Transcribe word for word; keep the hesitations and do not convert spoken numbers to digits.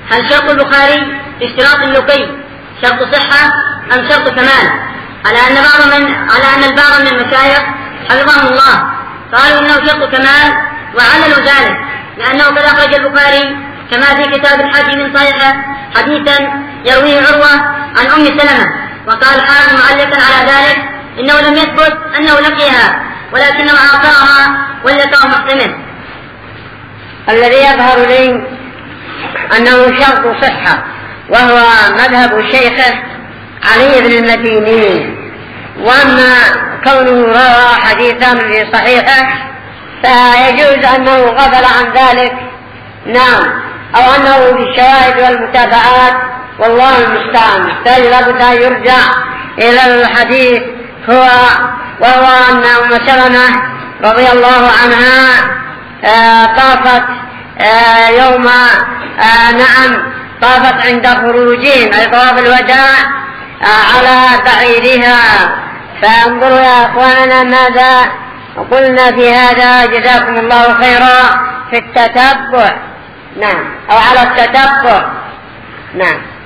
هل شرط البخاري اشتراط اللقي شرط صحة أم شرط كمال؟ على أن بعض من على أن البعض من المشايخ حفظهم الله قالوا إنه شرط كمال وعللوا ذلك لأنه قد أخرج البخاري كما في كتاب الحج من صحيحه حديثا يرويه عروة عن أم سلمة، وقال حافظ معلقا على ذلك إنه لم يثبت أنه لقيها ولكنه عاصرها ولقاه محتمل. الذي يظهر لي أنه شرط صحة وهو مذهب شيخه علي بن المديني، وأما كونه روى حديثا في صحيحه فيجوز أنه غفل عن ذلك، نعم، أو أنه بالشواهد والمتابعات، والله المستعان. يحتاج لابد أن يرجع إلى الحديث هو وهو أن أم سلمة رضي الله عنها آه طافت آه يوم آه نعم طافت عند خروجهم أي طواف الوداع آه على بعيرها. فانظروا يا أخواننا ماذا قلنا في هذا، جزاكم الله خيرا، في التتبع، نعم، أو على التتبع، نعم.